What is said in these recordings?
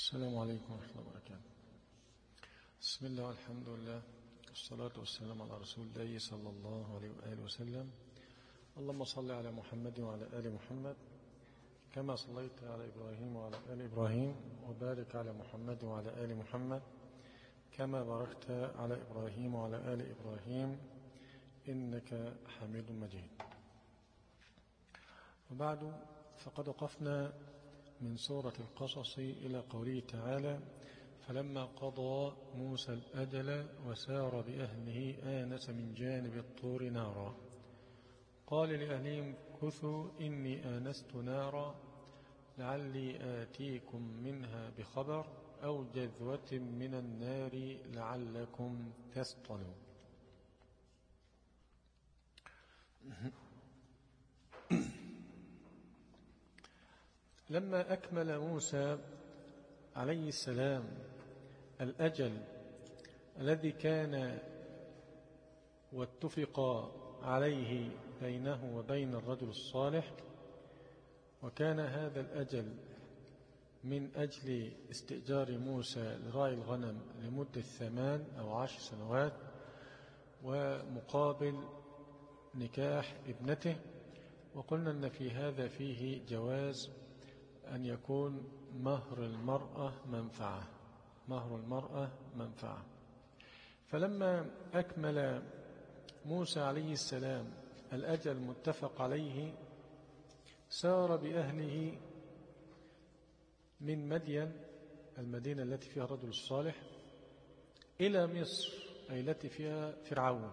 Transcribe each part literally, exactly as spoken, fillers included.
السلام عليكم ورحمة الله وبركاته. بسم الله والحمد لله والصلاة والسلام على رسول الله صلى الله عليه وآله وسلم. اللهم صل على محمد وعلى آل محمد كما صليت على إبراهيم وعلى آل إبراهيم، وبارك على محمد وعلى آل محمد كما باركت على إبراهيم وعلى آل إبراهيم إنك حميد مجيد. وبعد، فقد وقفنا من سورة القصص إلى قوله تعالى: فلما قضى موسى الأجل وسار بأهله آنس من جانب الطور نارا قال لأهلهم كثوا إني آنست نارا لعلي آتيكم منها بخبر أو جذوة من النار لعلكم تصطلون. لما أكمل موسى عليه السلام الأجل الذي كان واتفق عليه بينه وبين الرجل الصالح، وكان هذا الأجل من أجل استئجار موسى لراعي الغنم لمدة ثمان أو عشر سنوات، ومقابل نكاح ابنته. وقلنا أن في هذا فيه جواز أن يكون مهر المرأة منفعة مهر المرأة منفعة فلما أكمل موسى عليه السلام الأجل المتفق عليه سار بأهله من مدين، المدينة التي فيها الرجل الصالح، إلى مصر أي التي فيها فرعون.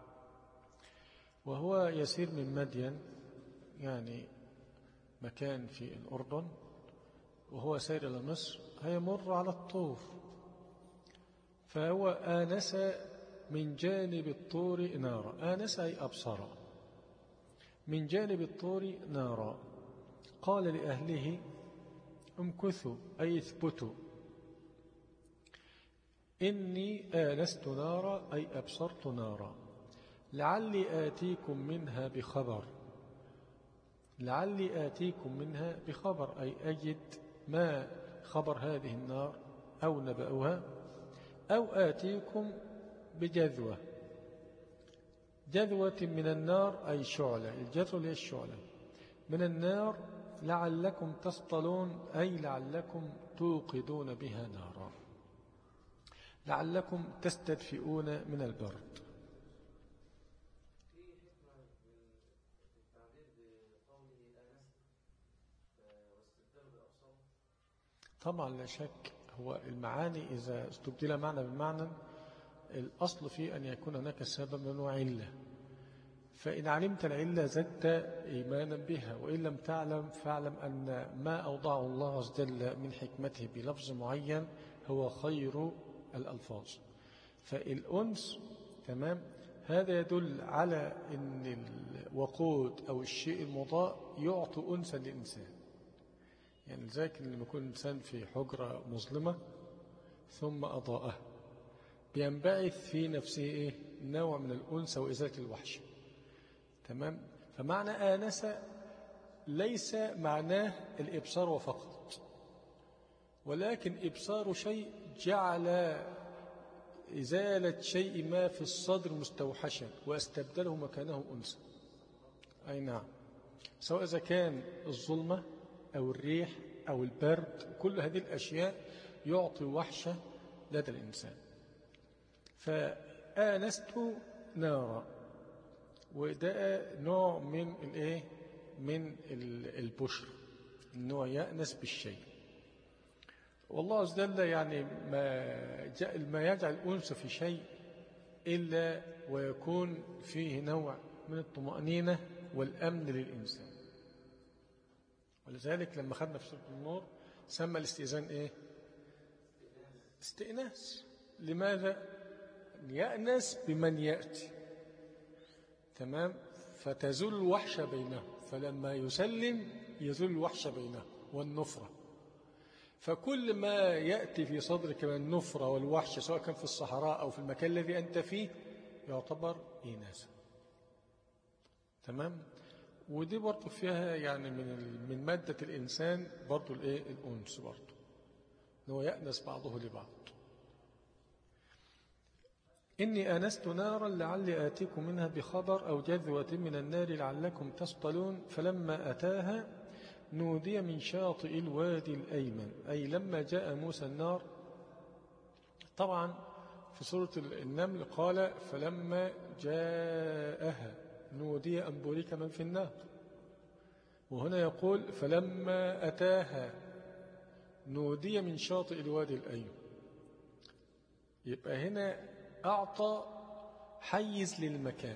وهو يسير من مدين، يعني مكان في الأردن، وهو سير إلى مصر هيمر على الطور، فهو آنس من جانب الطور نارا. آنس أي أبصر من جانب الطور نارا. قال لأهله امكثوا أي اثبتوا، إني آنست نارا أي أبصرت نارا لعلي آتيكم منها بخبر. لعلي آتيكم منها بخبر أي أجد ما خبر هذه النار أو نبأها، أو آتيكم بجذوة. جذوة من النار أي شعلة، الجذوة هي الشعلة من النار، لعلكم تصطلون أي لعلكم توقدون بها نارا، لعلكم تستدفئون من البرد. طبعا لا شك، هو المعاني إذا استبدل معنى بمعنى الأصل فيه أن يكون هناك سبب وعلة، فإن علمت العلة زدت إيمانا بها، وإن لم تعلم فاعلم أن ما أوضعه الله عز وجل من حكمته بلفظ معين هو خير الألفاظ. فالأنس تمام، هذا يدل على أن الوقود أو الشيء المضاء يعطي أنسا للإنسان. يعني لذلك لما يكون الإنسان في حجرة مظلمة ثم أضاءه بينبعث في نفسه إيه؟ نوع من الأنس وإزالة الوحشة. تمام. فمعنى آنس ليس معناه الإبصار وفقط، ولكن إبصار شيء جعل إزالة شيء ما في الصدر مستوحشا واستبدله مكانه أنسا. أي نعم، سواء إذا كان الظلمة أو الريح أو البرد، كل هذه الأشياء يعطي وحشة لدى الإنسان. فآنست نارا، وده نوع من الإيه؟ من البشر، النوع يأنس بالشيء. والله عز وجل يعني ما ما يجعل الأنس في شيء إلا ويكون فيه نوع من الطمأنينة والأمن للإنسان. ولذلك لما خدنا في سورة النور سمى الاستئذان إيه؟ استئناس. لماذا؟ يأنس بمن يأتي. تمام. فتزول الوحشة بينه، فلما يسلم يزول الوحشة بينه والنفرة. فكل ما يأتي في صدرك من النفرة والوحشة، سواء كان في الصحراء أو في المكان الذي أنت فيه، يعتبر إيناسا. تمام. ودي برضو فيها يعني من من مادة الإنسان برضو الإيه؟ الأنس برضو. أنه يأنس بعضه لبعض. إني آنست نارا لعلي آتيكم منها بخبر أو جذوة من النار لعلكم تصطلون فلما أتاها نودي من شاطئ الوادي الأيمن، أي لما جاء موسى النار. طبعا في سورة النمل قال فلما جاءها نودي أن بورك من في النار، وهنا يقول فلما أتاها نودي من شاطئ الوادي الأيمن. يبقى هنا أعطى حيز للمكان،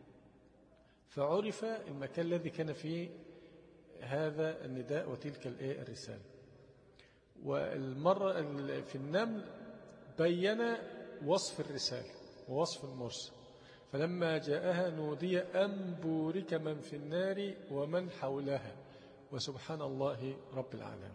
فعرف المكان الذي كان فيه هذا النداء وتلك الرسالة. والمرة في النمل بين وصف الرسالة ووصف المرسل، فلما جاءها نودي أن بورك من في النار ومن حولها وسبحان الله رب العالمين.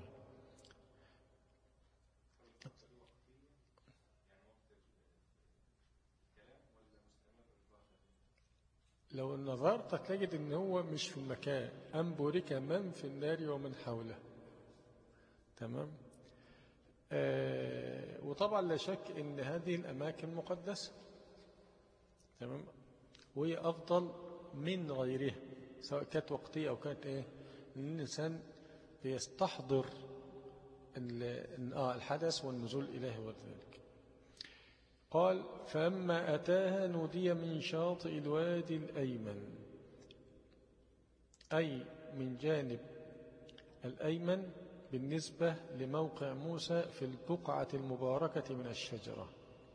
لو نظرت تجد ان هو مش في المكان، أن بورك من في النار ومن حوله. تمام. آه وطبعا لا شك ان هذه الأماكن مقدسة. تمام. وهي أفضل من غيرها سواء كانت وقتية أو كانت إيه، لأن الإنسان بيستحضر الحدث والنزول إليه وذلك. قال فلما أتاها نودي من شاطئ الوادي الأيمن، أي من جانب الأيمن بالنسبة لموقع موسى في البقعة المباركة من الشجرة.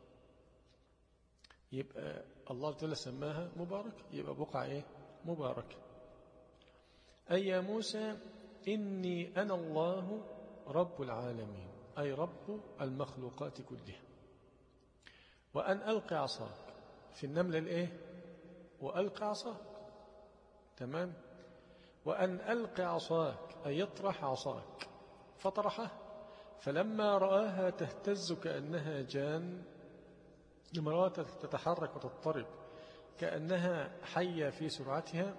يبقى الله تعالى سماها مباركة، يبقى بقعة إيه؟ مباركة. أي يا موسى إني أنا الله رب العالمين، أي رب المخلوقات كلها. وأن ألقي عصاك في النمل الإيه؟ وألقي عصاك. تمام. وأن ألقي عصاك أي يطرح عصاك، فطرحه فلما رآها تهتز كأنها جان، لما رآها تتحرك وتضطرب كأنها حية في سرعتها،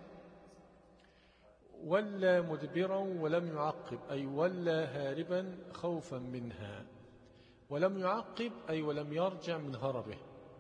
ولا مدبرا ولم يعقب أي ولا هاربا خوفا منها، ولم يعقب أي ولم يرجع من هربه.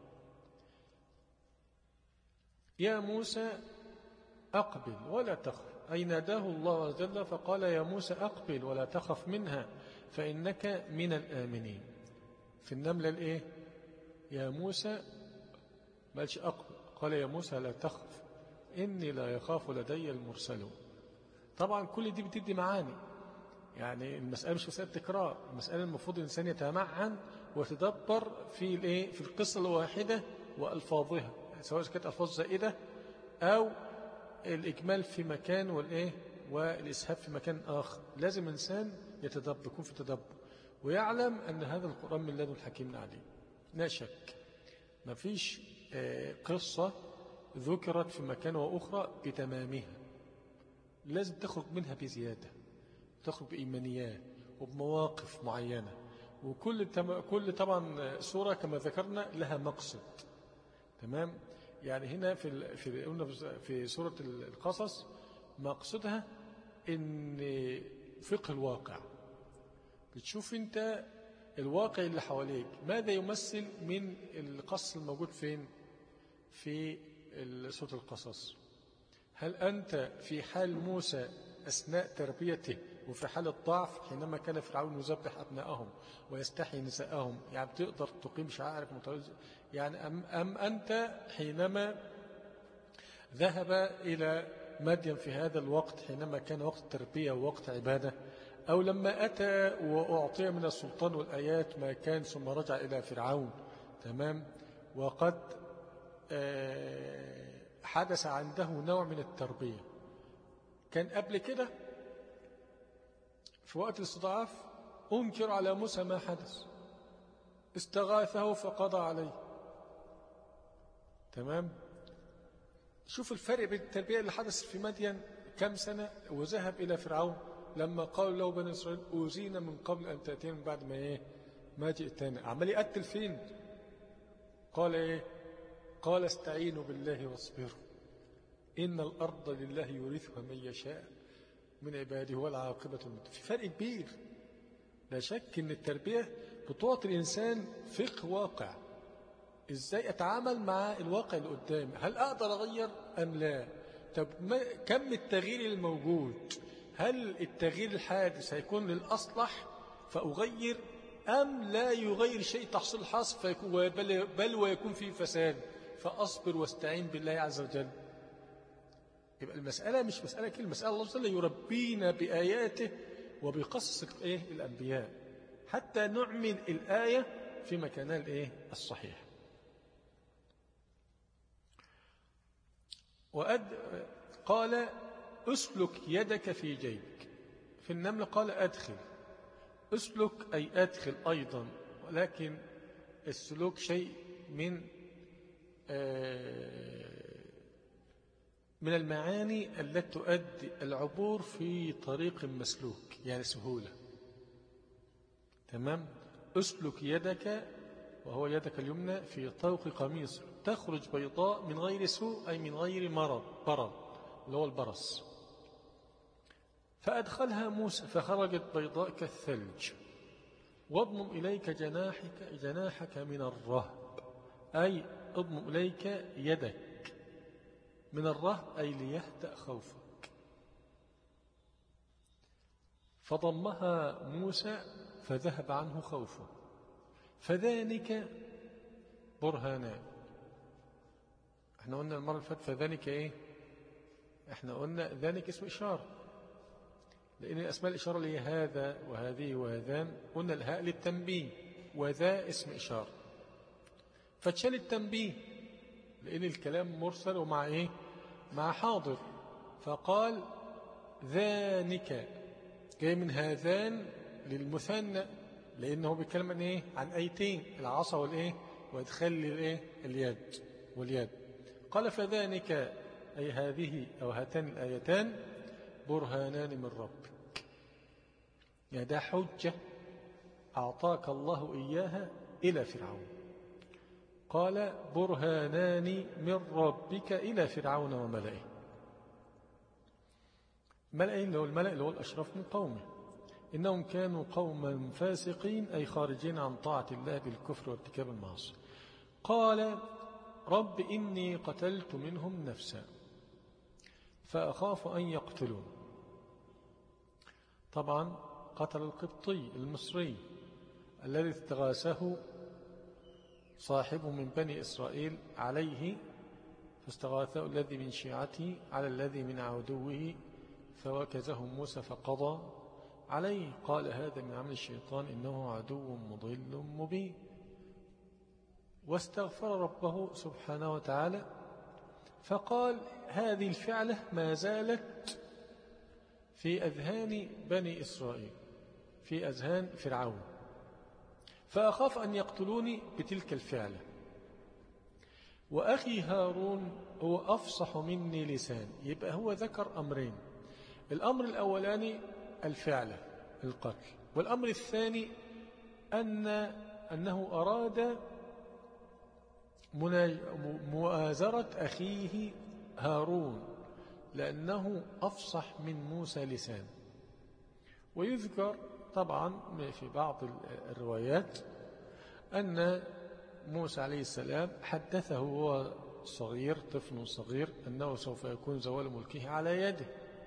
يا موسى أقبل ولا تخف، أي ناداه الله عز وجل فقال يا موسى أقبل ولا تخف منها فإنك من الآمنين. في النملة الإيه؟ يا موسى مالش أقبل، قال يا موسى لا تخف إني لا يخاف لدي المرسلون. طبعا كل دي بتدي معاني، يعني المسألة مش مسألة تكرار، المسألة المفروض الإنسان يتمعن وتدبر في الإيه؟ في القصة الواحدة وألفاظها، سواء كانت ألفاظ زائدة أو الإجمال في مكان والإيه والإسهاب في مكان آخر. لازم إنسان يتدبر، يكون في تدبر ويعلم أن هذا القرآن من لدن الحكيم عليم. لا شك ما فيش قصة ذكرت في مكان وأخرى بتمامها، لازم تخرج منها بزيادة، تخرج بإيمانيات وبمواقف معينة، وكل كل طبعا سورة كما ذكرنا لها مقصد. تمام. يعني هنا في في في سورة القصص مقصدها إن فقه الواقع، بتشوف أنت الواقع اللي حواليك ماذا يمثل من القصص الموجود فين في سورة القصص. هل أنت في حال موسى أثناء تربيته وفي حال الضعف حينما كان فرعون يذبح أبنائهم ويستحيي نساءهم، يعني تقدر تقيم شعائرك يعني أم, أم أنت حينما ذهب إلى مدين في هذا الوقت حينما كان وقت تربية ووقت عبادة، أو لما أتى وأعطي من السلطان والآيات ما كان ثم رجع إلى فرعون. تمام. وقد حدث عنده نوع من التربية. كان قبل كده في وقت الاستضعاف أنكر على موسى ما حدث، استغاثه فقضى عليه. تمام. شوف الفرق بين التربية اللي حدث في مدين كم سنة، وذهب إلى فرعون لما قالوا له بني إسرائيل أوذينا من قبل أن تأتينا من بعد ما إيه ما جئتنا، عمال يقتل فين؟ قال إيه؟ قال استعينوا بالله واصبروا إن الأرض لله يورثها من يشاء من عباده والعاقبة المتقين. في فرق كبير لا شك أن التربية بتعطي الإنسان فقه واقع، إزاي أتعامل مع الواقع اللي قدامي، هل أقدر أغير أم لا؟ طب كم التغيير الموجود، هل التغيير الحادث هيكون للأصلح فأغير أم لا يغير شيء تحصيل الحاصل فيكون بل, بل ويكون فيه فساد فأصبر واستعين بالله عز وجل. يبقى المسألة مش مسألة كلمة، مسألة الله عز وجل يربينا بآياته وبقصص إيه الأنبياء حتى نعمل الآية في مكانها الإيه الصحيح. وأد قال أسلك يدك في جيبك، في النمل قال أدخل، أسلك أي أدخل أيضا، ولكن السلوك شيء من من المعاني التي تؤدي العبور في طريق مسلوك، يعني سهولة. تمام. أسلك يدك وهو يدك اليمنى في طوق قميص تخرج بيضاء من غير سوء أي من غير مرض، برد اللي هو البرص. فأدخلها موسى فخرجت بيضاء كالثلج. واضمم إليك جناحك جناحك من الرهب أي اضمم إليك يدك من الرهب أي ليهدأ خوفك. فضمها موسى فذهب عنه خوفه. فذلك برهانان. احنا قلنا المرة اللي فاتت فذلك ايه؟ احنا قلنا ذلك اسم إشارة، لأن الأسماء الإشارة اللي هي هذا وهذه وهذان قلنا الهاء للتنبيه وذا اسم إشارة، فتشال التنبيه لأن الكلام مرسل ومع إيه؟ مع حاضر. فقال ذانك جاي من هذان للمثنى لأنه بيتكلم عن إيه؟ عن أيتين، العصا والإيه؟ وإدخال الإيه؟ اليد واليد. قال فذانك أي هذه أو هاتان الآيتان برهانان من ربك، يعني ده حجة أعطاك الله إياها إلى فرعون. قال برهانان من ربك إلى فرعون وملئه. ملئه اللي هو الملأ اللي هو الأشرف من قومه، إنهم كانوا قوما فاسقين أي خارجين عن طاعة الله بالكفر وارتكاب المعاصي. قال رب إني قتلت منهم نفسا فأخاف أن يقتلون. طبعا قتل القبطي المصري الذي استغاثه صاحبه من بني إسرائيل عليه، فاستغاثه الذي من شيعته على الذي من عدوه فوكزه موسى فقضى عليه. قال هذا من عمل الشيطان إنه عدو مضل مبين. واستغفر ربه سبحانه وتعالى فقال هذه الفعلة ما زالت في أذهان بني إسرائيل، في أذهان فرعون، فأخاف أن يقتلوني بتلك الفعلة. وأخي هارون هو أفصح مني لسان. يبقى هو ذكر أمرين، الأمر الأولاني الفعلة القتل، والأمر الثاني أن أنه أراد مؤازرة أخيه هارون لأنه أفصح من موسى لسان. ويذكر طبعا في بعض الروايات أن موسى عليه السلام حدثه هو صغير، طفل صغير، أنه سوف يكون زوال ملكه على يده،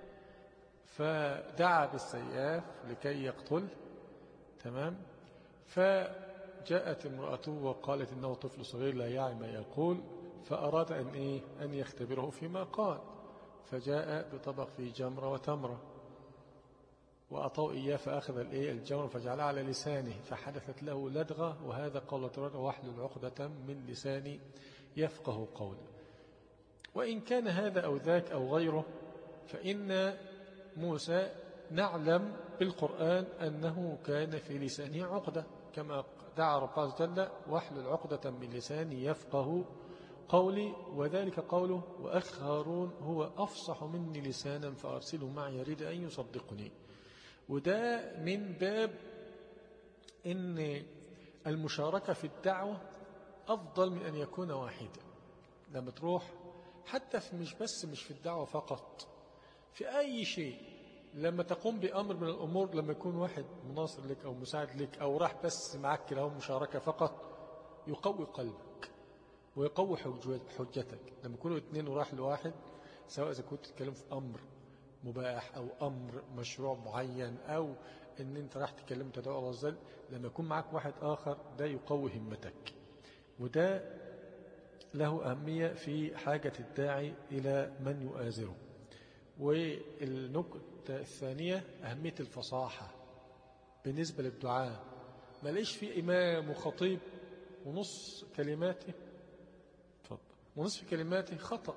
فدعا بالسياف لكي يقتل. تمام. فجاءت امرأته وقالت إنه طفل صغير لا يعي ما يقول، فأراد أن, إيه؟ أن يختبره فيما قال، فجاء بطبق فيه جمرة وتمرة وأعطوا إياه فأخذ الجمرة فجعلها على لسانه فحدثت له لدغة، وهذا قول تبارك واحلل عقدة من لساني يفقه قوله. وإن كان هذا أو ذاك أو غيره فإن موسى نعلم بالقرآن أنه كان في لسانه عقدة كما دعا رب عز وجل واحلل عقدة من لساني يفقه قولي، وذلك قوله وأخ هارون هو أفصح مني لسانا فأرسله معي يريد أن يصدقني. وده من باب إن المشاركة في الدعوة أفضل من أن يكون واحدا. لما تروح حتى في مش بس مش في الدعوة فقط، في أي شيء لما تقوم بأمر من الأمور، لما يكون واحد مناصر لك أو مساعد لك أو راح بس معك كده مشاركة فقط، يقوي قلبك ويقوي حجتك. لما يكونوا اثنين وراح لواحد، سواء إذا كنت تتكلم في أمر مباح أو أمر مشروع معين أو أن أنت راح تتكلم تدعو الله عز وجل، لما يكون معك واحد آخر ده يقوي همتك، وده له أهمية في حاجة الداعي إلى من يؤازره. والنقطة الثانية أهمية الفصاحة بالنسبة للدعاء. ما ليش في إمام وخطيب ونص كلماته ونصف كلماته خطأ.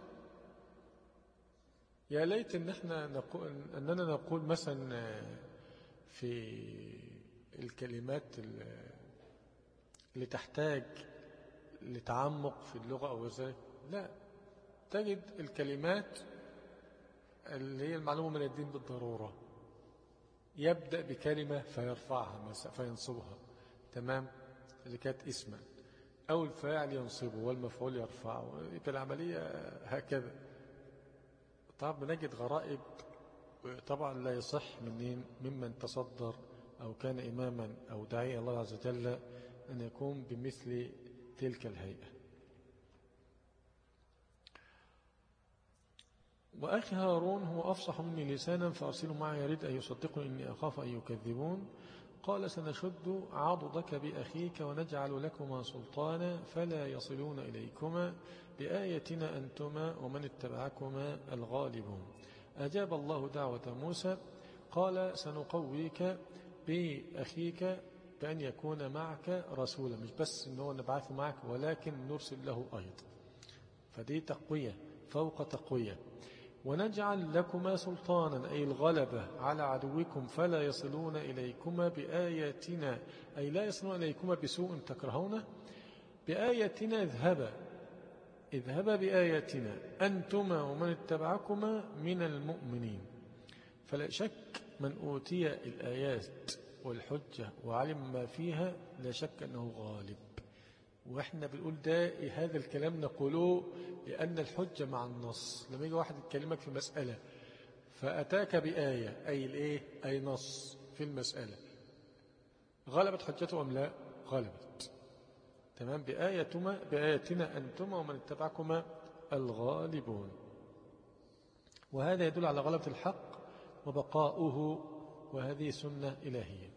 يا ليت إن احنا نقول أننا نقول مثلا في الكلمات اللي تحتاج لتعمق في اللغة أو ذلك، لا، تجد الكلمات اللي هي المعلومة من الدين بالضرورة، يبدأ بكلمة فيرفعها مثلا فينصبها، تمام، اللي كانت اسما، أو الفاعل ينصبه والمفعول يرفعه، يبقى العملية هكذا. طبعا بنجد غرائب طبعا لا يصح منين ممن تصدر أو كان إماما أو داعي الله عز وجل أن يكون بمثل تلك الهيئة. وأخي هارون هو أفصح مني لسانا فأرسله معي يريد أن يصدقني إني أخاف أن يكذبون. قال سنشد عضدك بأخيك ونجعل لكما سلطانا فلا يصلون إليكما بآيتنا أنتما ومن اتبعكما الغالبون. أجاب الله دعوة موسى قال سنقويك بأخيك بأن يكون معك رسولا، مش بس أنه نبعثه معك ولكن نرسل له أيضا، فدي تقوية فوق تقوية. ونجعل لكما سلطانا أي الغلبة على عدوكم فلا يصلون إليكما بآياتنا، أي لا يصلون إليكما بسوء تكرهونه، بآياتنا اذهبا اذهبا بآياتنا أنتما ومن اتبعكما من المؤمنين. فلا شك من أوتي الآيات والحجة وعلم ما فيها لا شك أنه غالب. وإحنا بنقول ده هذا الكلام نقوله لأن الحجة مع النص. لما يجي واحد يتكلمك في مسألة فأتاك بآية أي الإيه أي نص في المسألة، غلبت حجته أم لا؟ غلبت، تمام. بآيتما بآياتنا أنتما ومن اتبعكما الغالبون. وهذا يدل على غلبة الحق وبقاؤه، وهذه سنة إلهية.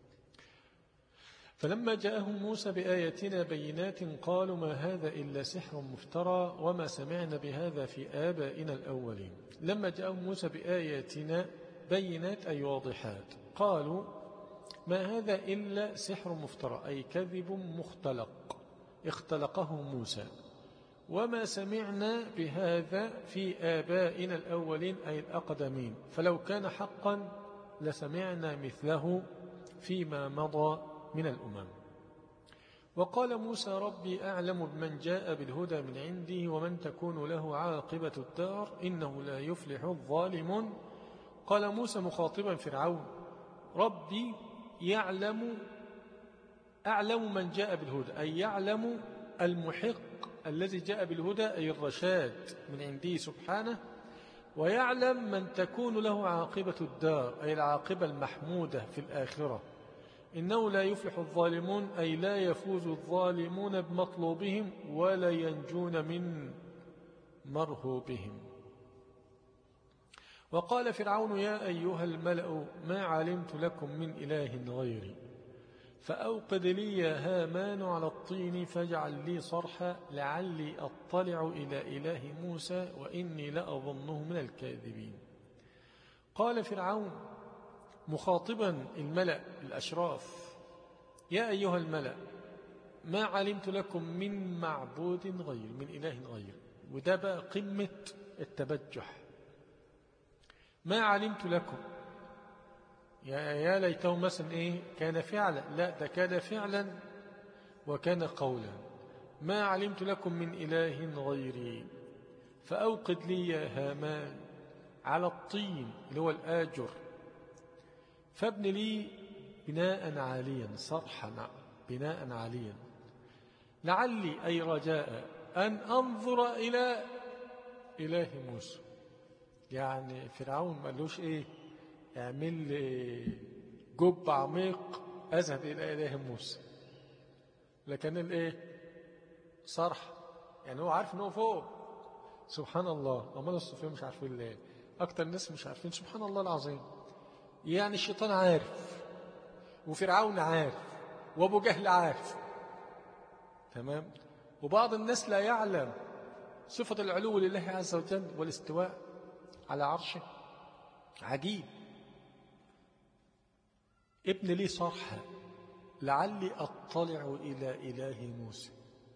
فلما جاءهم موسى بآياتنا بينات قالوا ما هذا إلا سحر مفترى وما سمعنا بهذا في آبائنا الأولين. لما جاءهم موسى بآياتنا بينات أي واضحات قالوا ما هذا إلا سحر مفترى أي كذب مختلق اختلقه موسى، وما سمعنا بهذا في آبائنا الأولين أي الأقدمين، فلو كان حقا لسمعنا مثله فيما مضى من الأمم. وقال موسى ربي أعلم بمن جاء بالهدى من عنده ومن تكون له عاقبة الدار إنه لا يفلح الظالمون. قال موسى مخاطبا فرعون ربي يعلم أعلم من جاء بالهدى أي يعلم المحق الذي جاء بالهدى أي الرشاد من عنده سبحانه، ويعلم من تكون له عاقبة الدار أي العاقبة المحمودة في الآخرة. إنه لا يفلح الظالمون أي لا يفوز الظالمون بمطلوبهم ولا ينجون من مرهوبهم. وقال فرعون يا أيها الملأ ما علمت لكم من إله غيري فأوقد لي يا هامان على الطين فاجعل لي صرحا لعلي أطلع إلى إله موسى وإني لأظنه من الكاذبين. قال فرعون مخاطبا الملأ الأشراف يا أيها الملأ ما علمت لكم من معبود غير من إله غير. وده بقى قمة التبجح. ما علمت لكم يا, يا ليته مثلا إيه كان فعلا، لا ده كان فعلا وكان قولا. ما علمت لكم من إله غيري فأوقد لي يا هامان على الطين اللي هو الآجر فابن لي بناء عاليا صرحا بناء عاليا لعلي أي رجاء أن أنظر إلى إله موسى. يعني فرعون ما قالوش إيه اعمل لي جب عميق أذهب إلى إله موسى. لكن الإيه صرح، يعني هو عارف إنه فوق. سبحان الله. أمال الصوفية مش عارفين ليه؟ أكتر الناس مش عارفين. سبحان الله العظيم. يعني الشيطان عارف، وفرعون عارف، وأبو جهل عارف، تمام. وبعض الناس لا يعلم صفة العلو لله عز وجل والاستواء على عرشه. عجيب. ابن لي صرحة لعلي أطلع إلى إله موسى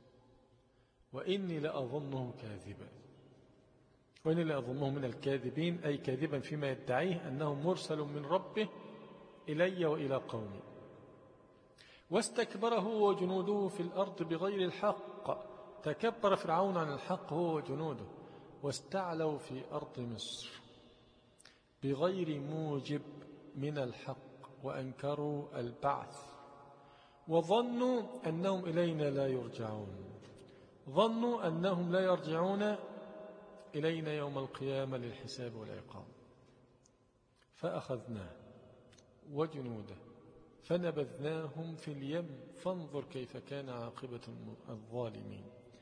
وإني لأظنه كاذبا. وإني لأظنه من الكاذبين، أي كاذبا فيما يدعيه أنه مرسل من ربه إلي وإلى قومي. واستكبر هو وجنوده في الأرض بغير الحق. تكبر فرعون عن الحق هو وجنوده، واستعلوا في أرض مصر بغير موجب من الحق، وأنكروا البعث، وظنوا أنهم إلينا لا يرجعون. ظنوا أنهم لا يرجعون إلينا يوم القيامة للحساب والعقاب. فأخذناه وجنوده فنبذناهم في اليم فانظر كيف كان عاقبة الظالمين.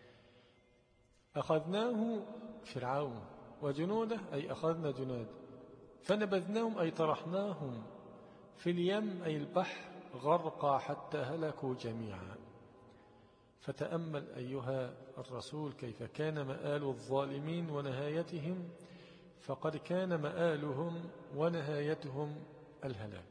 أخذناه فرعون وجنوده، أي أخذنا جنوده، فنبذناهم أي طرحناهم في اليم أي البحر غرقا حتى هلكوا جميعا. فتأمل أيها الرسول كيف كان مآل الظالمين ونهايتهم، فقد كان مآلهم ونهايتهم الهلاك.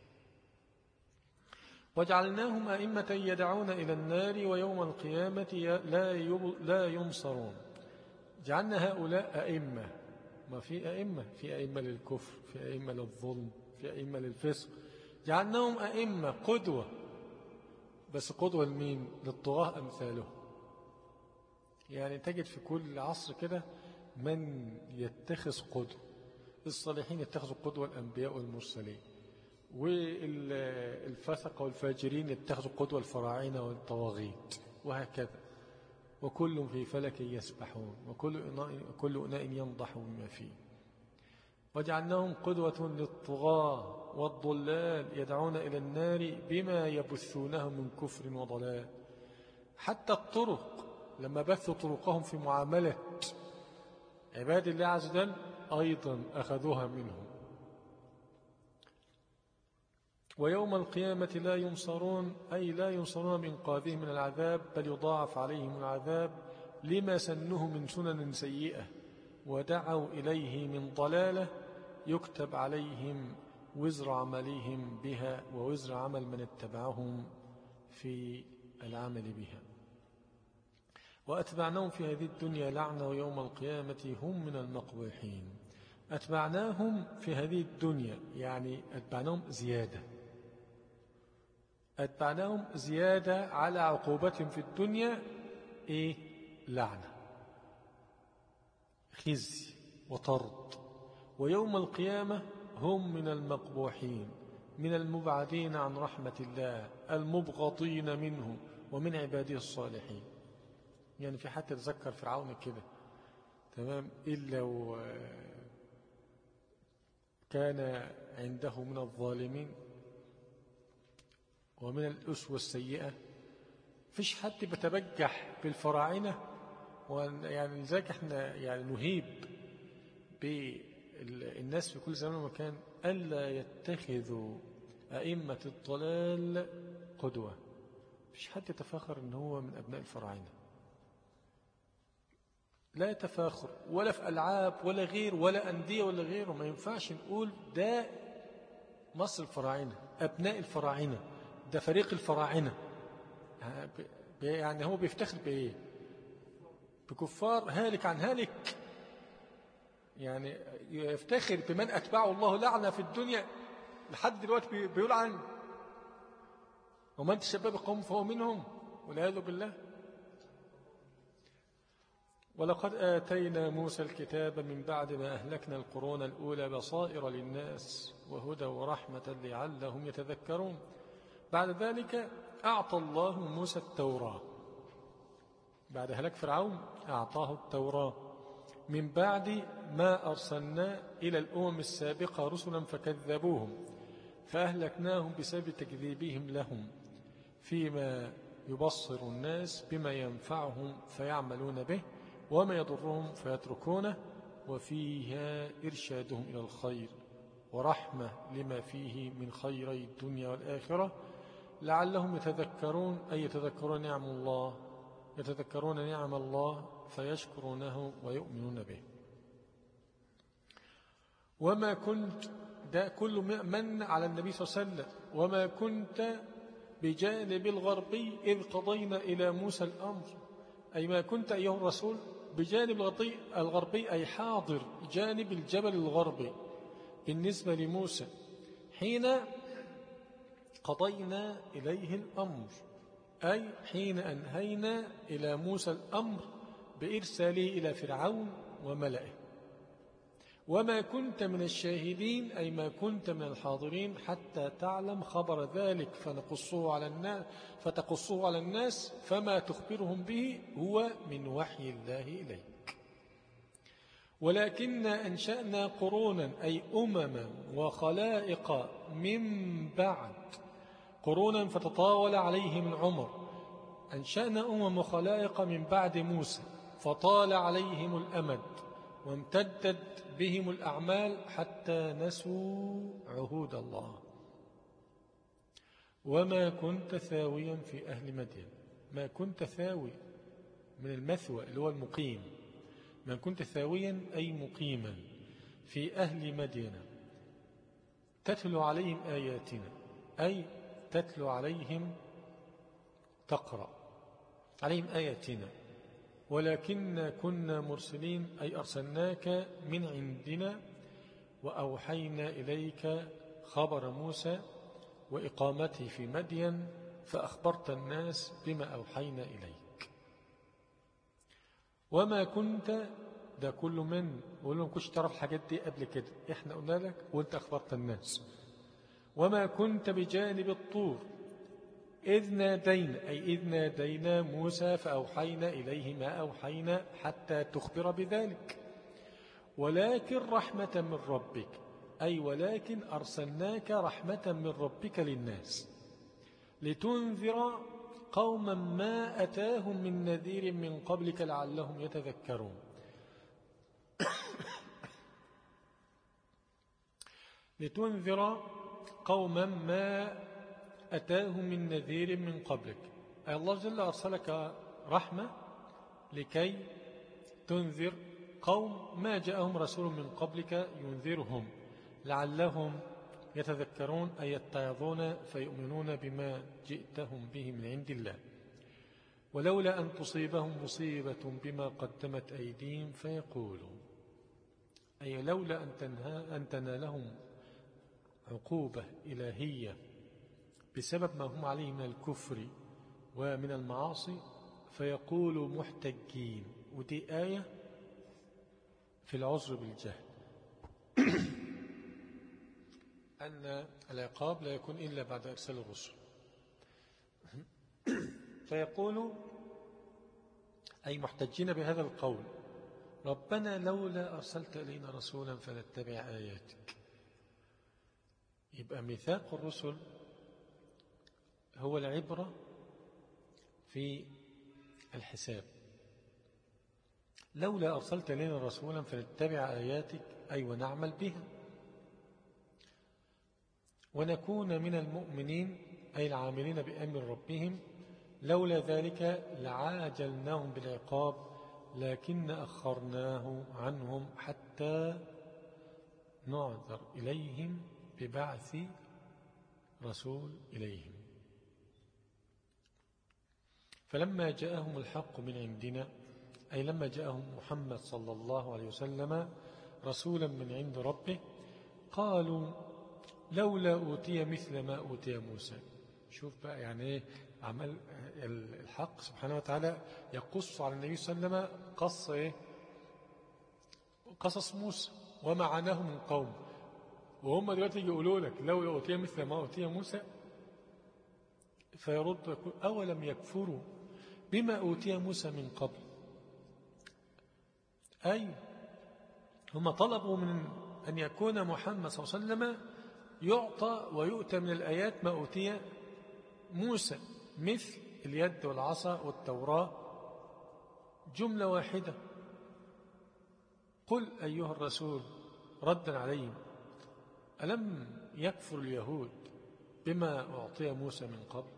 وجعلناهم أئمة يدعون إلى النار ويوم القيامة لا ينصرون. جعلنا هؤلاء أئمة. ما في أئمة، في أئمة للكفر، في أئمة للظلم، في أئمة للفسق. جعلناهم أئمة قدوة، بس قدوة لمين؟ للطغاة أمثالهم. يعني تجد في كل عصر كده من يتخذ قدوة. الصالحين يتخذوا قدوة الأنبياء والمرسلين، والفسق والفاجرين يتخذوا قدوة الفراعنة والطواغيت، وهكذا. وكل في فلك يسبحون، وكل إناء, وكل إناء ينضح بما فيه. وجعلناهم قدوة للطغاة والضلال يدعون إلى النار بما يبثونه من كفر وضلال. حتى الطرق لما بثوا طرقهم في معاملة عباد الله عز وجل أيضا أخذوها منهم. ويوم القيامة لا ينصرون، أي لا ينصرون بإنقاذهم من العذاب، بل يضاعف عليهم العذاب لما سنه من سنن سيئة ودعوا إليه من ضلالة، يكتب عليهم وزر عملهم بها ووزر عمل من اتبعهم في العمل بها. وأتبعناهم في هذه الدنيا لعنة ويوم القيامة هم من المقبوحين. أتبعناهم في هذه الدنيا يعني أتبعناهم زيادة، أتبعناهم زيادة على عقوبتهم في الدنيا. إيه؟ لعنة، خزي وطرد. ويوم القيامة هم من المقبوحين، من المبعدين عن رحمة الله، المبغضين منه ومن عباده الصالحين. يعني في حتى تذكر فرعون كده، تمام، إلا كان عنده من الظالمين ومن الأسوة السيئة. فيش حد بتبجح بالفراعنة، ويعني لذلك احنا يعني نهيب بالناس في كل زمان ومكان ألا يتخذوا أئمة الضلال قدوة. فيش حد يتفاخر ان هو من أبناء الفراعنة، لا يتفاخر ولا في ألعاب ولا غير ولا أندية ولا غيره. ما ينفعش نقول ده مصر الفراعنة، أبناء الفراعنة، ده فريق الفراعنة. يعني هو بيفتخر بإيه؟ بكفار هالك عن هالك. يعني يفتخر بمن أتبعه الله لعنة في الدنيا لحد دلوقتي بيلعن، ومن تشبه قوم فهو منهم والعياذ بالله. ولقد آتينا موسى الكتاب من بعد ما أهلكنا القرون الأولى بصائر للناس وهدى ورحمة لعلهم يتذكرون. بعد ذلك أعطى الله موسى التوراة، بعد هلاك فرعون أعطاه التوراة من بعد ما أرسلنا إلى الأمم السابقة رسلا فكذبوهم فأهلكناهم بسبب تكذيبهم لهم فيما يبصر الناس بما ينفعهم فيعملون به وما يضرهم فيتركونه وفيها إرشادهم إلى الخير ورحمة لما فيه من خيري الدنيا والآخرة لعلهم يتذكرون أي يتذكرون نعم الله يتذكرون نعم الله فيشكرونه ويؤمنون به. وما كنت ده كل من على النبي صلى الله عليه وسلم وما كنت بجانب الغربي إذ قضينا إلى موسى الأمر أي ما كنت أيها الرسول بجانب الغربي أي حاضر جانب الجبل الغربي بالنسبة لموسى حين قضينا إليه الأمر أي حين أنهينا إلى موسى الأمر بإرساله إلى فرعون وملئه. وما كنت من الشاهدين أي ما كنت من الحاضرين حتى تعلم خبر ذلك فنقصه على الناس فتقصه على الناس فما تخبرهم به هو من وحي الله إليك. ولكن أنشأنا قرونا أي أمما وخلائق من بعد قرونا فتطاول عليهم العمر أنشأنا أمم وخلائق من بعد موسى فطال عليهم الأمد وامتدت بهم الأعمال حتى نسوا عهود الله. وما كنت ثاويا في أهل مدين ما كنت ثاوي من المثوى اللي هو المقيم ما كنت ثاويا أي مقيما في أهل مدينة تتلو عليهم آياتنا أي تتلو عليهم تقرأ عليهم آياتنا ولكن كنا مرسلين أي أرسلناك من عندنا وأوحينا إليك خبر موسى وإقامته في مدين فأخبرت الناس بما أوحينا إليك. وما كنت ده كل من وقول لهم كنتش تعرف الحاجات دي قبل كده إحنا قلنا لك وإنت أخبرت الناس. وما كنت بجانب الطور إذ نادينا أي إذ نادينا موسى فأوحينا إليه ما أوحينا حتى تخبر بذلك ولكن رحمة من ربك أي ولكن أرسلناك رحمة من ربك للناس لتنذر قوما ما أتاهم من نذير من قبلك لعلهم يتذكرون. لتنذر قوما ما أتاهم من نذير من قبلك أي الله جل أرسلك رحمة لكي تنذر قوم ما جاءهم رسول من قبلك ينذرهم لعلهم يتذكرون أي يتعظون فيؤمنون بما جئتهم به من عند الله. ولولا أن تصيبهم مصيبة بما قدمت أيديهم فيقولوا أي لولا أن, تنهى أن تنالهم عقوبة إلهية بسبب ما هم عليه من الكفر ومن المعاصي فيقولوا محتجين ودي آية في العذر بالجهل أن العقاب لا يكون إلا بعد إرسال الرسل. فيقولوا أي محتجين بهذا القول ربنا لولا أرسلت إلينا رسولا فنتبع آياتك. يبقى ميثاق الرسل هو العبرة في الحساب. لولا أرسلت لنا رسولا فنتبع آياتك أي ونعمل بها ونكون من المؤمنين أي العاملين بأمر ربهم لولا ذلك لعاجلناهم بالعقاب لكن أخرناه عنهم حتى نعذر إليهم ببعث رسول إليهم. فلما جاءهم الحق من عندنا أي لما جاءهم محمد صلى الله عليه وسلم رسولا من عند ربه قالوا لولا أوتي مثل ما أوتي موسى. شوف بقى يعني ايه عمل الحق سبحانه وتعالى يقص على النبي صلى الله عليه وسلم قص ايه قصص موسى وما عناه من قوم وهم دلوقتي يقولوا لك لولا أوتي مثل ما أوتي موسى فيرد يقول أولم يكفروا بما أوتي موسى من قبل أي هم طلبوا من أن يكون محمد صلى الله عليه وسلم يعطى ويؤتى من الآيات ما أوتي موسى، مثل اليد والعصا والتوراة، جملة واحدة. قل أيها الرسول ردا عليهم: ألم يكفر اليهود بما أعطي موسى من قبل؟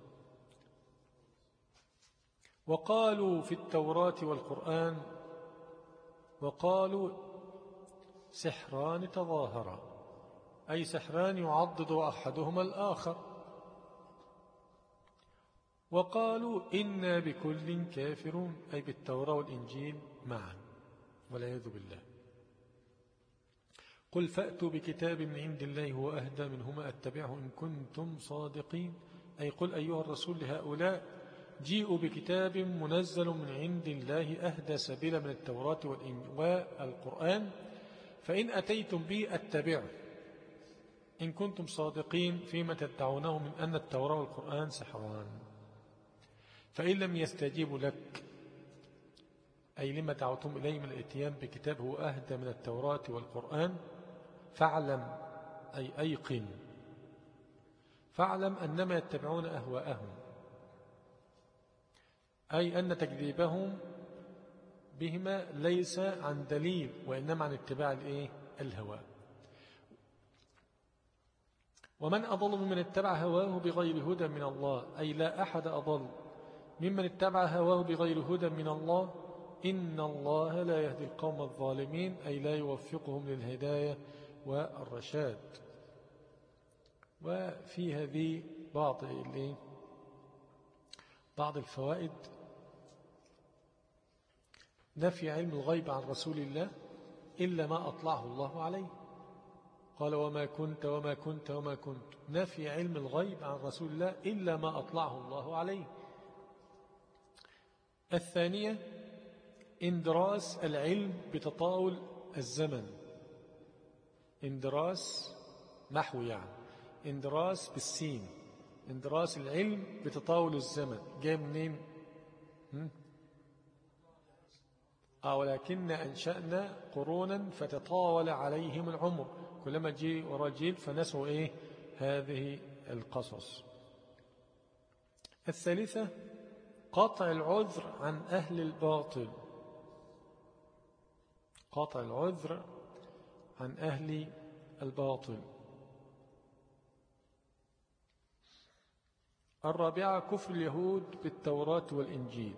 وقالوا في التوراة والقرآن، وقالوا سحران تظاهرا، أي سحران يعضد أحدهما الآخر. وقالوا إنا بكل كافرون، أي بالتوراة والإنجيل معا، والعياذ بالله. قل فأتوا بكتاب من عند الله هو أهدى منهما أتبعه إن كنتم صادقين، أي قل أيها الرسول لهؤلاء: جيئوا بكتاب منزل من عند الله أهدى سبيلا من التوراة والقرآن، فإن أتيتم به أتبعه إن كنتم صادقين فيما تدعونه من أن التوراة والقرآن سحران. فإن لم يستجيبوا لك، أي لما دعوتم إليه من الاتيان بكتاب هو أهدى من التوراة والقرآن، فاعلم، أي أيقن، فاعلم أنما يتبعون أهواءهم، أي أن تكذيبهم بهما ليس عن دليل، وإنما عن اتباع الإيه؟ الهوى. ومن أضل ممن اتبع هواه بغير هدى من الله، أي لا أحد أضل ممن اتبع هواه بغير هدى من الله، إن الله لا يهدي القوم الظالمين، أي لا يوفقهم للهداية والرشاد. وفي هذه بعض بعض الفوائد: نفي علم الغيب عن رسول الله إلا ما أطلعه الله عليه، قال وما كنت وما كنت وما كنت، نفي علم الغيب عن رسول الله إلا ما أطلعه الله عليه. الثانية: اندراس العلم بتطاول الزمن، اندراس محو، يعني اندراس بالسين، اندراس العلم بتطاول الزمن، جاي منين؟ آه ولكن أنشأنا قرونا فتطاول عليهم العمر، كلما جي وراء جيل فنسوا إيه؟ هذه القصص. الثالثة: قطع العذر عن أهل الباطل، قطع العذر عن أهل الباطل. الرابعة: كفر اليهود بالتوراة والإنجيل،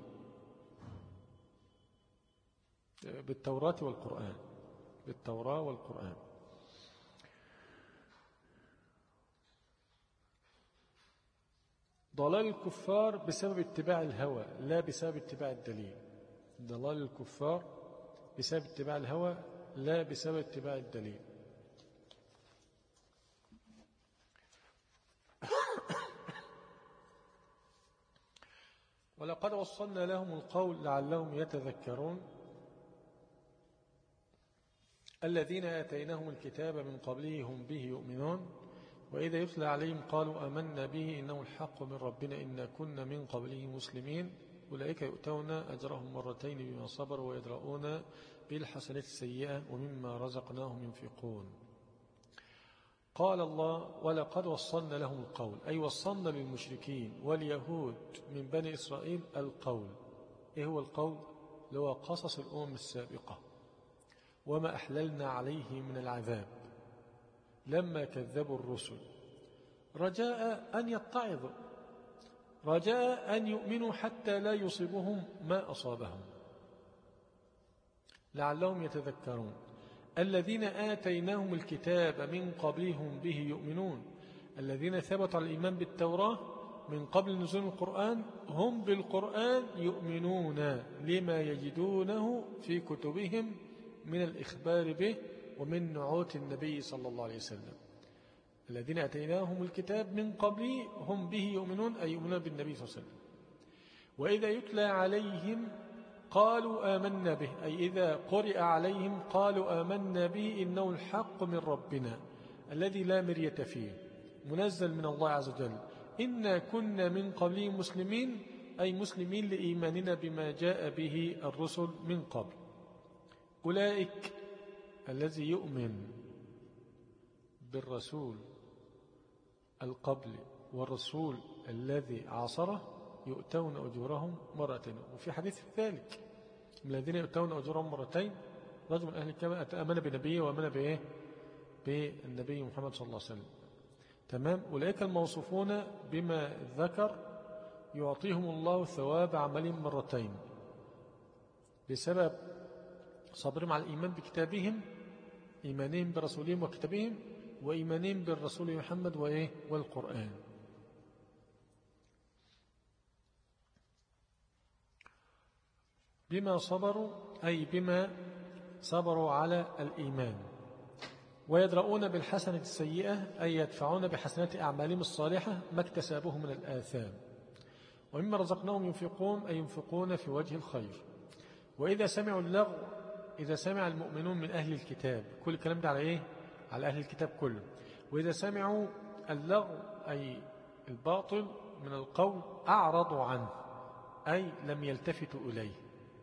بالتوراة والقرآن، بالتوراة والقرآن. ضلال الكفار بسبب اتباع الهوى لا بسبب اتباع الدليل، ضلال الكفار بسبب اتباع الهوى لا بسبب اتباع الدليل. ولقد وصلنا لهم القول لعلهم يتذكرون، الذين آتيناهم الكتاب من قبله هم به يؤمنون، وإذا يتلى عليهم قالوا آمنا به إنه الحق من ربنا إنا كنا من قبله مسلمين، أولئك يؤتون أجرهم مرتين بما صبروا ويدرؤون بالحسنة السيئة ومما رزقناهم ينفقون. قال الله: ولقد وصلنا لهم القول، أي وصلنا للمشركين واليهود من بني إسرائيل القول. إيه هو القول؟ لو قصص الأمم السابقة وما أحللنا عليه من العذاب لما كذبوا الرسل، رجاء أن يتعظوا، رجاء أن يؤمنوا حتى لا يصيبهم ما أصابهم، لعلهم يتذكرون. الذين آتيناهم الكتاب من قبلهم به يؤمنون، الذين ثبتوا على الإيمان بالتوراة من قبل نزول القرآن هم بالقرآن يؤمنون لما يجدونه في كتبهم من الإخبار به ومن نعوت النبي صلى الله عليه وسلم. الذين أتيناهم الكتاب من قبله هم به يؤمنون، أي يؤمنون بالنبي صلى الله عليه وسلم. وإذا يتلى عليهم قالوا آمنا به، أي إذا قرئ عليهم قالوا آمنا به إنه الحق من ربنا الذي لا مرية فيه منزل من الله عز وجل إنا كنا من قبله مسلمين، أي مسلمين لإيماننا بما جاء به الرسل من قبل. أولئك الذي يؤمن بالرسول القبل والرسول الذي عاصره يؤتون أجورهم مرتين. وفي حديث ذلك من الذين يؤتون أجورهم مرتين رجل من أهل الكتاب آمن بنبيه وآمن بإيه بالنبي محمد صلى الله عليه وسلم. تمام. أولئك الموصوفون بما ذكر يعطيهم الله ثواب عملهم مرتين بسبب صبرهم على الإيمان بكتابهم، إيمانهم برسولهم وكتابهم، وإيمانهم بالرسول محمد وإيه والقرآن. بما صبروا أي بما صبروا على الإيمان. ويدرؤون بالحسنة السيئة أي يدفعون بحسنات أعمالهم الصالحة ما اكتسابه من الآثام. ومما رزقناهم ينفقون أي ينفقون في وجه الخير. وإذا سمعوا اللغو إذا سمع المؤمنون من أهل الكتاب، كل الكلام ده على إيه؟ على أهل الكتاب كله. وإذا سمعوا اللغو أي الباطل من القول أعرضوا عنه أي لم يلتفتوا إليه،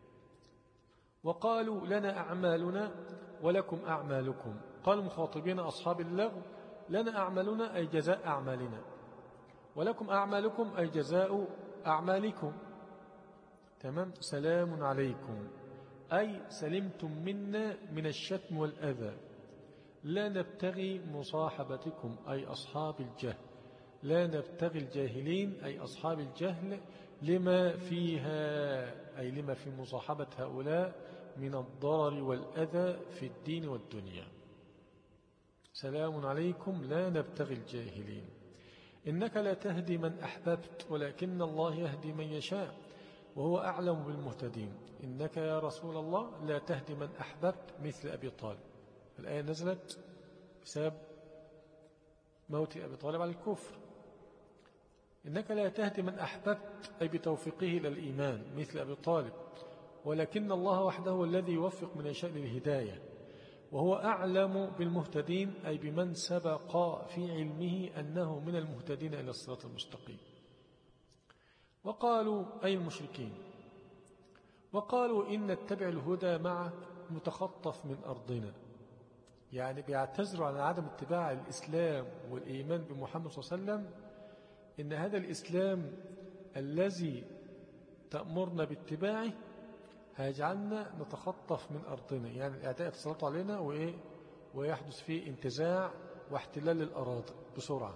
وقالوا لنا أعمالنا ولكم أعمالكم. قالوا مخاطبين أصحاب اللغو لنا أعمالنا أي جزاء أعمالنا، ولكم أعمالكم أي جزاء أعمالكم. تمام. سلام عليكم أي سلمتم منا من الشتم والأذى. لا نبتغي مصاحبتكم أي أصحاب الجهل، لا نبتغي الجاهلين أي أصحاب الجهل لما فيها أي لما في مصاحبة هؤلاء من الضرر والأذى في الدين والدنيا. سلام عليكم لا نبتغي الجاهلين. إنك لا تهدي من أحببت ولكن الله يهدي من يشاء وهو أعلم بالمهتدين. إنك يا رسول الله لا تهدي من أحببت مثل أبي طالب. الآية نزلت بسبب موت أبي طالب على الكفر. إنك لا تهدي من أحببت أي بتوفيقه إلى الإيمان مثل أبي طالب، ولكن الله وحده هو الذي يوفق من يشاء للهداية وهو أعلم بالمهتدين أي بمن سبق في علمه أنه من المهتدين إلى الصراط المستقيم. وقالوا أي المشركين وقالوا إن نتبع الهدى معك نتخطف من أرضنا، يعني بيعتذروا عن عدم اتباع الإسلام والإيمان بمحمد صلى الله عليه وسلم، إن هذا الإسلام الذي تأمرنا باتباعه هيجعلنا نتخطف من أرضنا، يعني الأعداء يتسلطوا علينا وإيه ويحدث فيه انتزاع واحتلال للأراضي بسرعة،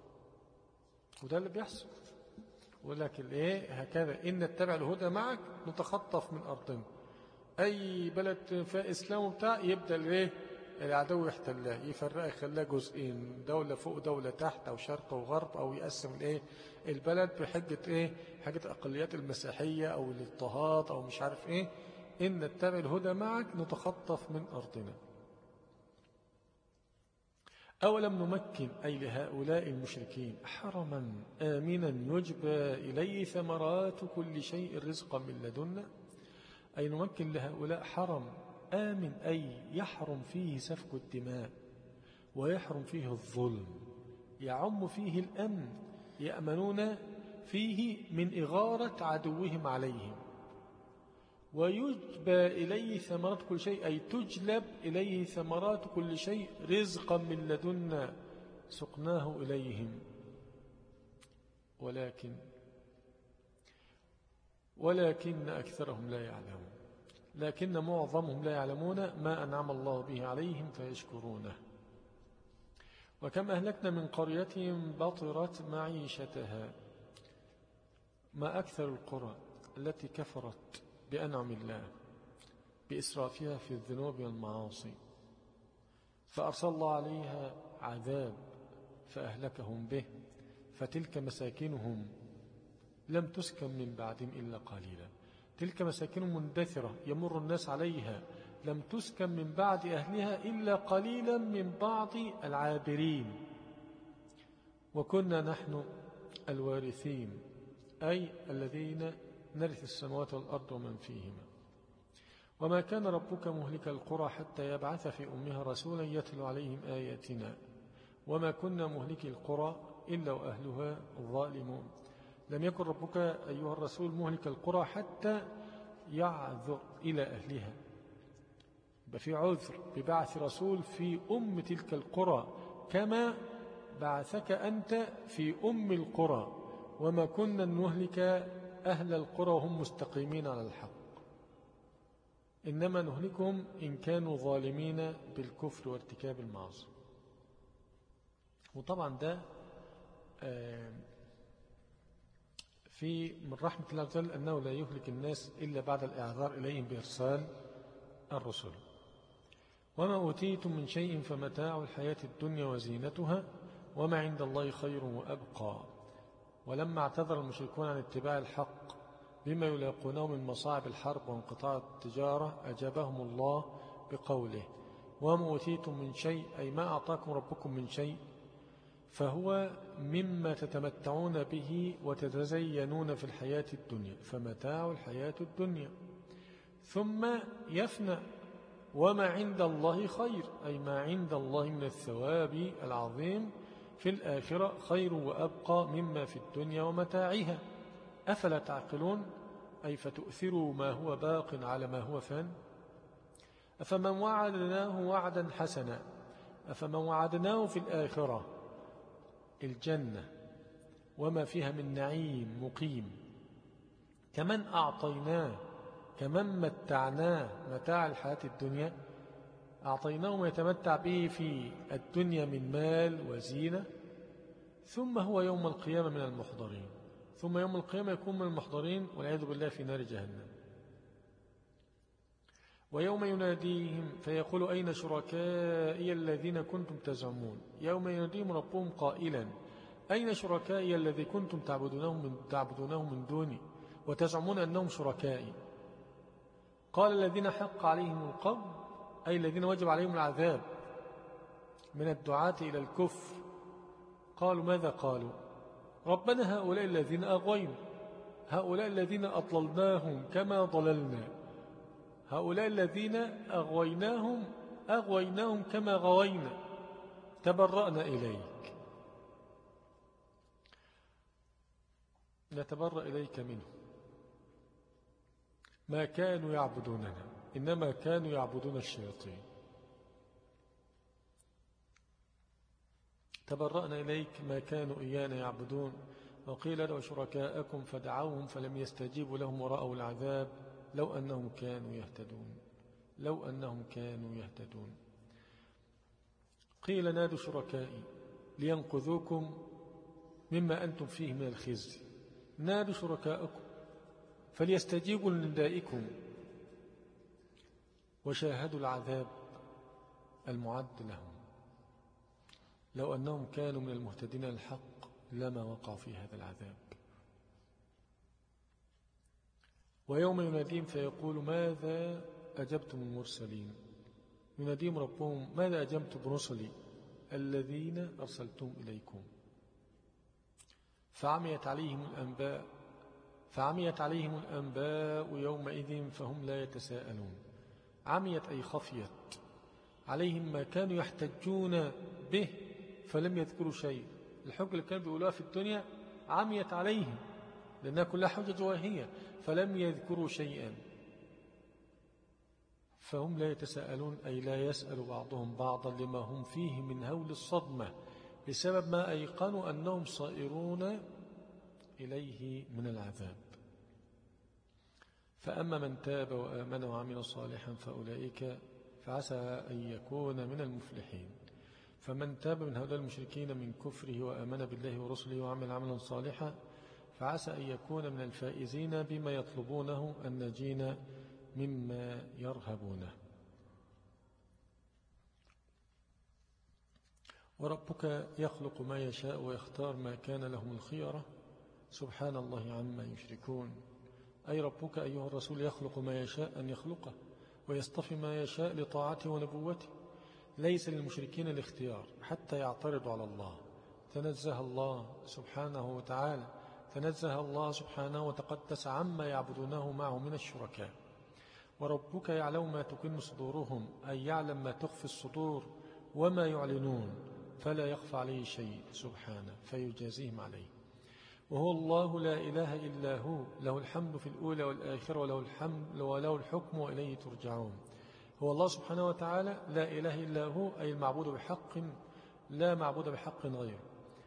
وده اللي بيحصل. ولكن إيه هكذا إن نتبع الهدى معك نتخطف من أرضنا، أي بلد فيها إسلام وبتاع يبدأ الإيه العدو يحتلها يفرقها يخليها جزئين، دولة فوق دولة تحت أو شرق وغرب، أو يقسم الإيه البلد بحجة إيه حاجة الأقليات المسيحية أو الاضطهاد أو مش عارف إيه. إن نتبع الهدى معك نتخطف من أرضنا. أولم نمكن أي لهؤلاء المشركين حرما آمنا يجبى إليه ثمرات كل شيء رزقا من لدنا، أي نمكن لهؤلاء حرم آمن أي يحرم فيه سفك الدماء ويحرم فيه الظلم، يعم فيه الأمن، يأمنون فيه من إغارة عدوهم عليهم. ويجبى إليه ثمرات كل شيء أي تجلب إليه ثمرات كل شيء رزقا من لدنا سقناه إليهم. ولكن ولكن أكثرهم لا يعلمون، لكن معظمهم لا يعلمون ما أنعم الله به عليهم فيشكرونه. وكم أهلكنا من قرية بطرت معيشتها، ما أكثر القرى التي كفرت بأنعم الله بإسرافها في الذنوب والمعاصي، فأرسل الله عليها عذاب فأهلكهم به، فتلك مساكنهم لم تسكن من بعدهم إلا قليلا. تلك مساكن مندثرة يمر الناس عليها لم تسكن من بعد أهلها إلا قليلا من بعض العابرين. وكنا نحن الوارثين أي الذين نرث السماوات والأرض ومن فيهما. وما كان ربك مهلك القرى حتى يبعث في أمها رسولا يتلو عليهم آياتنا وما كنا مهلك القرى إلا وأهلها ظالمون. لم يكن ربك أيها الرسول مهلك القرى حتى يعذر إلى أهلها، يبقى في عذر ببعث رسول في أم تلك القرى كما بعثك أنت في أم القرى، وما كنا نهلك أهل القرى وهم مستقيمين على الحق، إنما نهلكهم إن كانوا ظالمين بالكفر وارتكاب المعاصي. وطبعا ده في من رحمة الله عز وجل أنه لا يهلك الناس إلا بعد الإعذار إليهم بإرسال الرسل. وما أوتيتم من شيء فمتاع الحياة الدنيا وزينتها وما عند الله خير وأبقى. ولما اعتذر المشركون عن اتباع الحق بما يلاقونه من مصاعب الحرب وانقطاع التجارة أجابهم الله بقوله: وما أوتيتم من شيء، أي ما أعطاكم ربكم من شيء، فهو مما تتمتعون به وتتزينون في الحياة الدنيا، فمتاع الحياة الدنيا ثم يفنى. وما عند الله خير، أي ما عند الله من الثواب العظيم في الآخرة خير وأبقى مما في الدنيا ومتاعها، أفلا تعقلون؟ أي فتؤثروا ما هو باق على ما هو فان. أفمن وعدناه وعدا حسنا، أفمن وعدناه في الآخرة الجنة وما فيها من نعيم مقيم كمن أعطيناه كمن متعناه متاع الحياة الدنيا، أعطيناه ما يتمتع به في الدنيا من مال وزينة، ثم هو يوم القيامة من المحضرين، ثم يوم القيامة يكون من المحضرين والعياذ بالله في نار جهنم. ويوم يناديهم فيقول أين شركائي الذين كنتم تزعمون، يوم يناديهم ربهم قائلا أين شركائي الذي كنتم تعبدونهم من, تعبدونهم من دوني وتزعمون أنهم شركائي. قال الذين حق عليهم القول، أي الذين وجب عليهم العذاب من الدعاة إلى الكفر، قالوا ماذا قالوا؟ ربنا هؤلاء الذين أغوينا، هؤلاء الذين أضللناهم كما ضللنا، هؤلاء الذين أغويناهم أغويناهم كما غوينا، تبرأنا إليك، نتبرأ إليك منه، ما كانوا يعبدوننا إنما كانوا يعبدون الشياطين، تبرأنا إليك ما كانوا إيانا يعبدون. وقيل ادعوا شركاءكم فدعوهم فلم يستجيبوا لهم ورأوا العذاب لو أنهم كانوا يهتدون، لو أنهم كانوا يهتدون. قيل نادوا شركائي لينقذوكم مما أنتم فيه من الخزي، نادوا شركاءكم فليستجيبوا لندائكم وشاهدوا العذاب المعد لهم، لو أنهم كانوا من المهتدين الحق لما وقعوا في هذا العذاب. ويوم يناديهم فيقول ماذا أجبتم المرسلين، يناديهم ربهم ماذا أجبتم برسلي الذين أرسلتم إليكم، فعميت عليهم الأنباء فعميت عليهم الأنباء يومئذ فهم لا يتساءلون. عميت أي خفيت عليهم ما كانوا يحتجون به فلم يذكروا شيء، الحجة اللي كانوا بيقولوها في الدنيا عميت عليهم لأنها كلها حجج واهية، فلم يذكروا شيئا، فهم لا يتساءلون أي لا يسأل بعضهم بعضا لما هم فيه من هول الصدمة بسبب ما أيقنوا أنهم صائرون إليه من العذاب. فأما من تاب وآمن وعمل صالحا فأولئك فعسى أن يكون من المفلحين. فمن تاب من هؤلاء المشركين من كفره وآمن بالله ورسله وعمل عملا صالحا فعسى أن يكون من الفائزين بما يطلبونه الناجين مما يرهبونه. وربك يخلق ما يشاء ويختار ما كان لهم الخيرة سبحان الله عما يشركون. أي ربك أيها الرسول يخلق ما يشاء أن يخلقه ويصطفي ما يشاء لطاعته ونبوته، ليس للمشركين الاختيار حتى يعترضوا على الله. تنزه الله سبحانه وتعالى تنزه الله سبحانه وتقدس عما يعبدونه معه من الشركاء. وربك يعلم ما تكن صدورهم، أي يعلم ما تخفي الصدور وما يعلنون، فلا يخفى عليه شيء سبحانه فيجازيهم عليه. وهو الله لا إله إلا هو، له الحمد في الأولى والآخرة وله الحمد وله الحكم وإليه ترجعون. هو الله سبحانه وتعالى لا إله إلا هو، أي المعبود بحق لا معبود بحق غيره،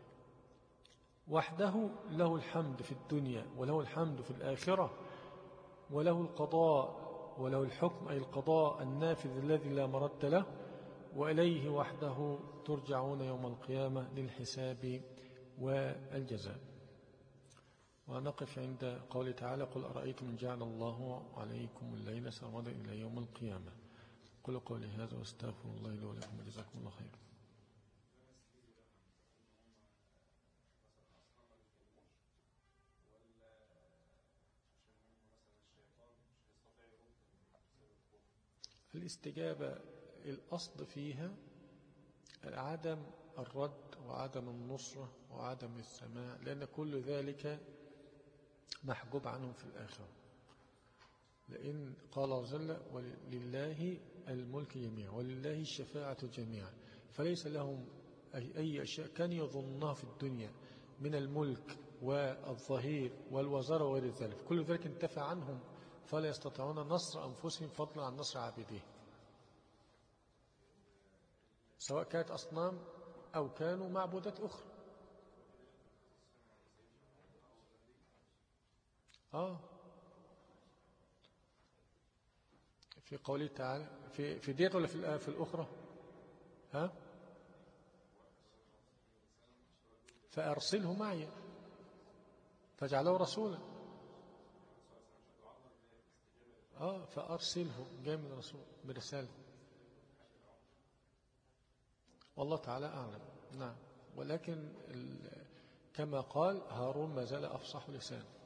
وحده له الحمد في الدنيا وله الحمد في الآخرة، وله القضاء وله الحكم، أي القضاء النافذ الذي لا مرد له، وإليه وحده ترجعون يوم القيامة للحساب والجزاء. ونقف عند قوله تعالى: قل أرأيتم إن جعل الله عليكم الليل سرمدا إلى يوم القيامة. قل قولي هذا واستغفر الله لي ولكم وجزاكم الله خيرا. الاستجابة الأصل فيها عدم الرد وعدم النصرة وعدم السماع، لأن كل ذلك محجوب عنهم في الآخرة. لأن قال عز وجل: ولله الملك جميعا ولله الشفاعة جميعا، فليس لهم أي أشياء كان يظنها في الدنيا من الملك والظهير والوزارة وغير ذلك، كل ذلك انتفى عنهم، فلا يستطيعون نصر أنفسهم فضلا عن نصر عابديه، سواء كانت أصنام أو كانوا معبودات أخرى. آه في قوله تعالى في في ديت ولا في في الأخرى؟ ها فأرسله معي فجعله رسولا. آه فأرسله جاي من رسول برسالة، والله تعالى أعلم. نعم، ولكن كما قال: هارون ما زال أفصح لسان.